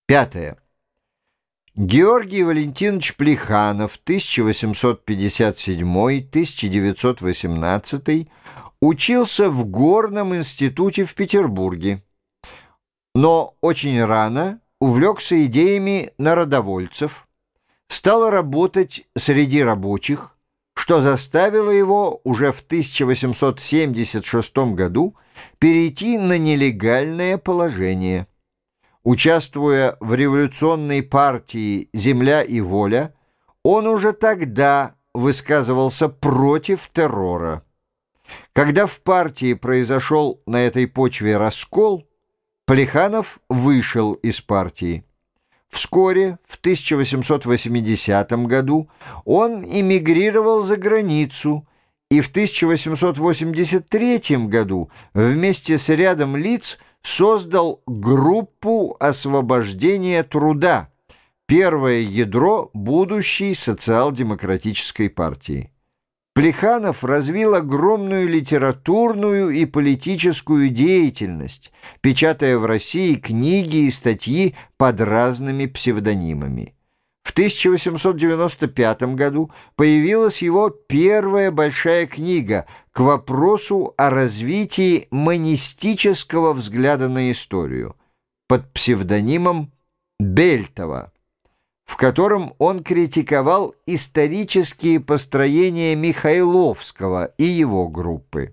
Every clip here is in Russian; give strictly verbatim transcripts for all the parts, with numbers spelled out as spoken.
Пятое. Георгий Валентинович Плеханов, тысяча восемьсот пятьдесят седьмой — тысяча девятьсот восемнадцатый, учился в Горном институте в Петербурге, но очень рано увлекся идеями народовольцев, стал работать среди рабочих, что заставило его уже в тысяча восемьсот семьдесят шестом году перейти на нелегальное положение. Участвуя в революционной партии «Земля и воля», он уже тогда высказывался против террора. Когда в партии произошел на этой почве раскол, Плеханов вышел из партии. Вскоре, в тысяча восемьсот восьмидесятом году, он эмигрировал за границу и в тысяча восемьсот восемьдесят третьем году вместе с рядом лиц создал группу освобождения труда, первое ядро будущей социал-демократической партии. Плеханов развил огромную литературную и политическую деятельность, печатая в России книги и статьи под разными псевдонимами. В тысяча восемьсот девяносто пятом году появилась его первая большая книга «К вопросу о развитии монистического взгляда на историю» под псевдонимом Бельтова, в котором он критиковал исторические построения Михайловского и его группы.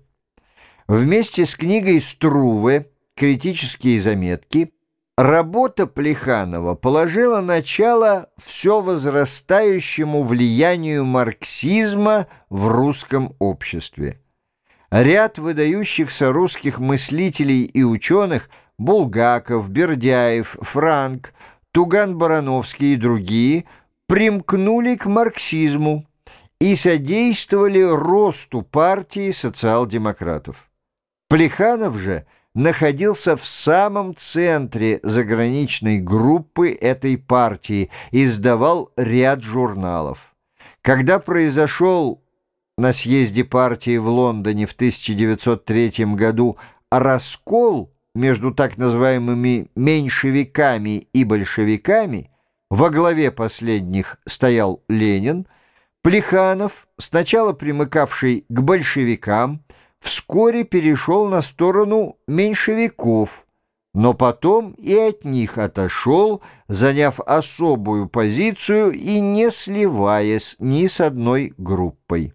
Вместе с книгой Струве «Критические заметки» работа Плеханова положила начало все возрастающему влиянию марксизма в русском обществе. Ряд выдающихся русских мыслителей и ученых – Булгаков, Бердяев, Франк, Туган-Барановский и другие – примкнули к марксизму и содействовали росту партии социал-демократов. Плеханов же находился в самом центре заграничной группы этой партии и издавал ряд журналов. Когда произошел на съезде партии в Лондоне в тысяча девятьсот третьем году раскол между так называемыми меньшевиками и большевиками, во главе последних стоял Ленин, Плеханов, сначала примыкавший к большевикам, вскоре перешел на сторону меньшевиков, но потом и от них отошел, заняв особую позицию и не сливаясь ни с одной группой.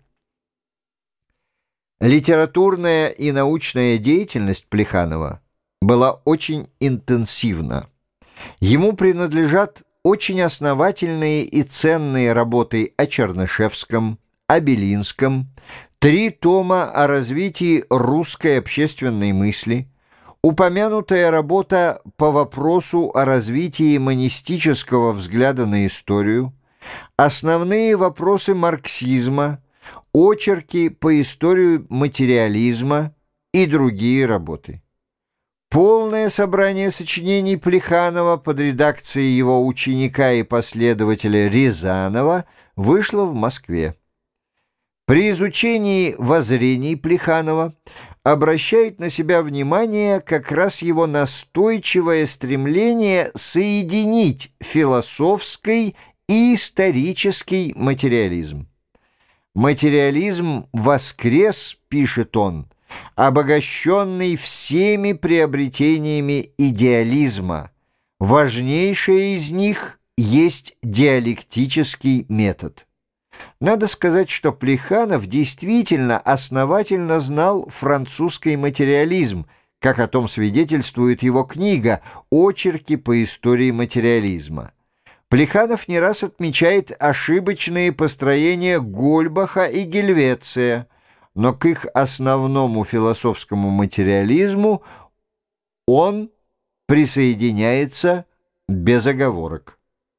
Литературная и научная деятельность Плеханова была очень интенсивна. Ему принадлежат очень основательные и ценные работы о Чернышевском, о Белинском, три тома о развитии русской общественной мысли, упомянутая работа по вопросу о развитии монистического взгляда на историю, основные вопросы марксизма, очерки по истории материализма и другие работы. Полное собрание сочинений Плеханова под редакцией его ученика и последователя Рязанова вышло в Москве. При изучении воззрений Плеханова обращает на себя внимание как раз его настойчивое стремление соединить философский и исторический материализм. «Материализм воскрес», — пишет он, обогащенный всеми приобретениями идеализма. Важнейшее из них есть диалектический метод. Надо сказать, что Плеханов действительно основательно знал французский материализм, как о том свидетельствует его книга «Очерки по истории материализма». Плеханов не раз отмечает ошибочные построения Гольбаха и Гельвеция, но к их основному философскому материализму он присоединяется без оговорок.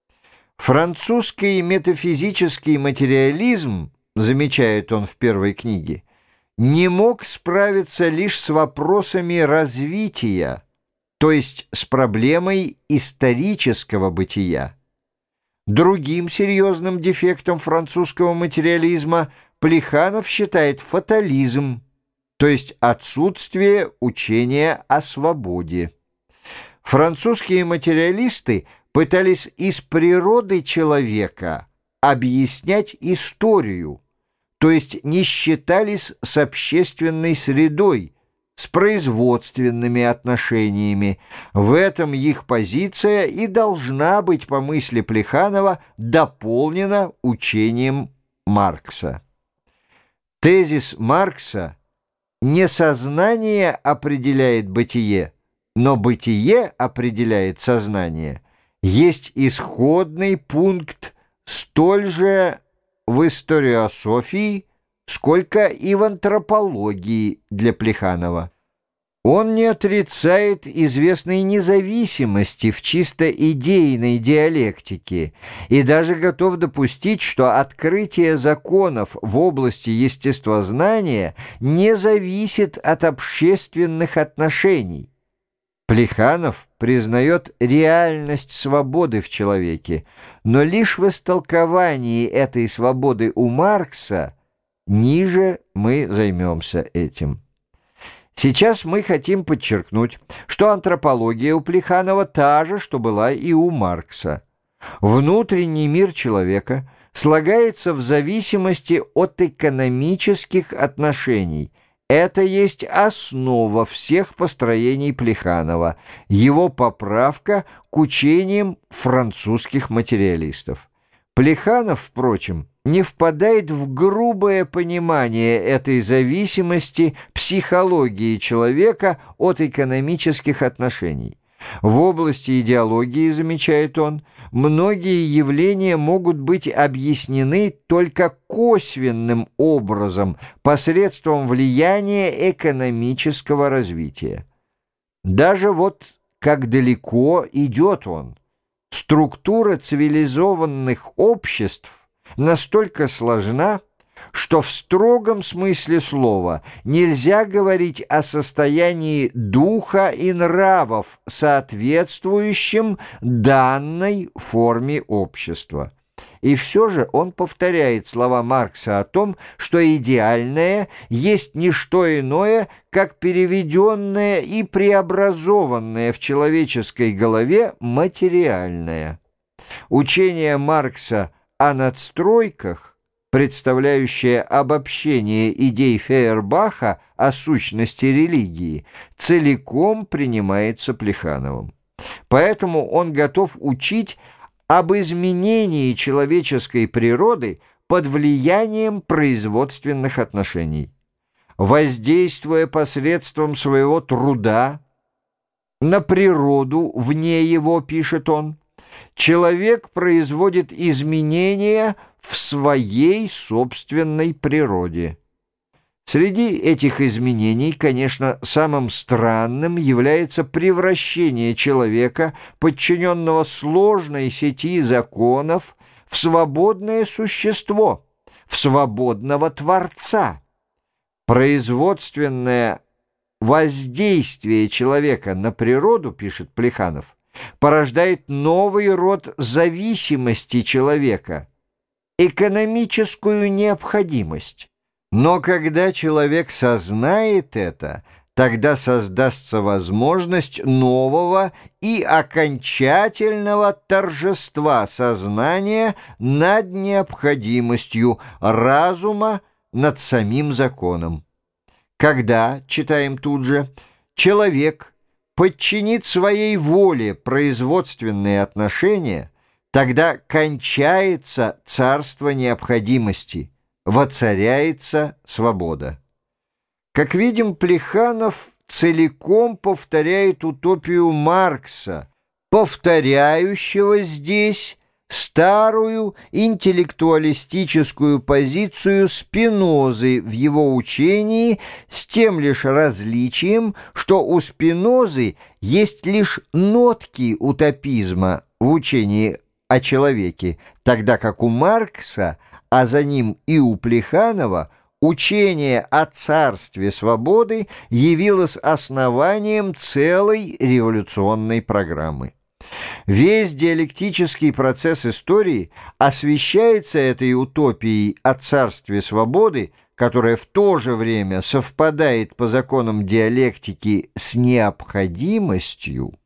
Французский метафизический материализм, замечает он в первой книге, не мог справиться лишь с вопросами развития, то есть с проблемой исторического бытия. Другим серьезным дефектом французского материализма Плеханов считает фатализм, то есть отсутствие учения о свободе. Французские материалисты пытались из природы человека объяснять историю, то есть не считались с общественной средой, с производственными отношениями. В этом их позиция и должна быть, по мысли Плеханова, дополнена учением Маркса. Тезис Маркса: не сознание определяет бытие, но бытие определяет сознание, есть исходный пункт столь же в историософии, сколько и в антропологии для Плеханова. Он не отрицает известной независимости в чисто идейной диалектике и даже готов допустить, что открытие законов в области естествознания не зависит от общественных отношений. Плеханов признает реальность свободы в человеке, но лишь в истолковании этой свободы у Маркса. Ниже мы займемся этим. Сейчас мы хотим подчеркнуть, что антропология у Плеханова та же, что была и у Маркса. Внутренний мир человека слагается в зависимости от экономических отношений. Это есть основа всех построений Плеханова, его поправка к учениям французских материалистов. Плеханов, впрочем, не впадает в грубое понимание этой зависимости психологии человека от экономических отношений. В области идеологии, замечает он, многие явления могут быть объяснены только косвенным образом посредством влияния экономического развития. Даже вот как далеко идет он. Структура цивилизованных обществ настолько сложна, что в строгом смысле слова нельзя говорить о состоянии духа и нравов, соответствующем данной форме общества. И все же он повторяет слова Маркса о том, что идеальное есть не что иное, как переведенное и преобразованное в человеческой голове материальное. Учение Маркса о надстройках, представляющее обобщение идей Фейербаха о сущности религии, целиком принимается Плехановым. Поэтому он готов учить об изменении человеческой природы под влиянием производственных отношений. Воздействуя посредством своего труда на природу вне его, пишет он, человек производит изменения в своей собственной природе. Среди этих изменений, конечно, самым странным является превращение человека, подчиненного сложной сети законов, в свободное существо, в свободного Творца. Производственное воздействие человека на природу, пишет Плеханов, порождает новый род зависимости человека, экономическую необходимость. Но когда человек сознает это, тогда создастся возможность нового и окончательного торжества сознания над необходимостью разума над самим законом. Когда, читаем тут же, человек подчинит своей воле производственные отношения, тогда кончается царство необходимости, воцаряется свобода. Как видим, Плеханов целиком повторяет утопию Маркса, повторяющего здесь старую интеллектуалистическую позицию Спинозы в его учении с тем лишь различием, что у Спинозы есть лишь нотки утопизма в учении о человеке, тогда как у Маркса, а за ним и у Плеханова, учение о царстве свободы явилось основанием целой революционной программы. Весь диалектический процесс истории освещается этой утопией о царстве свободы, которая в то же время совпадает по законам диалектики с необходимостью,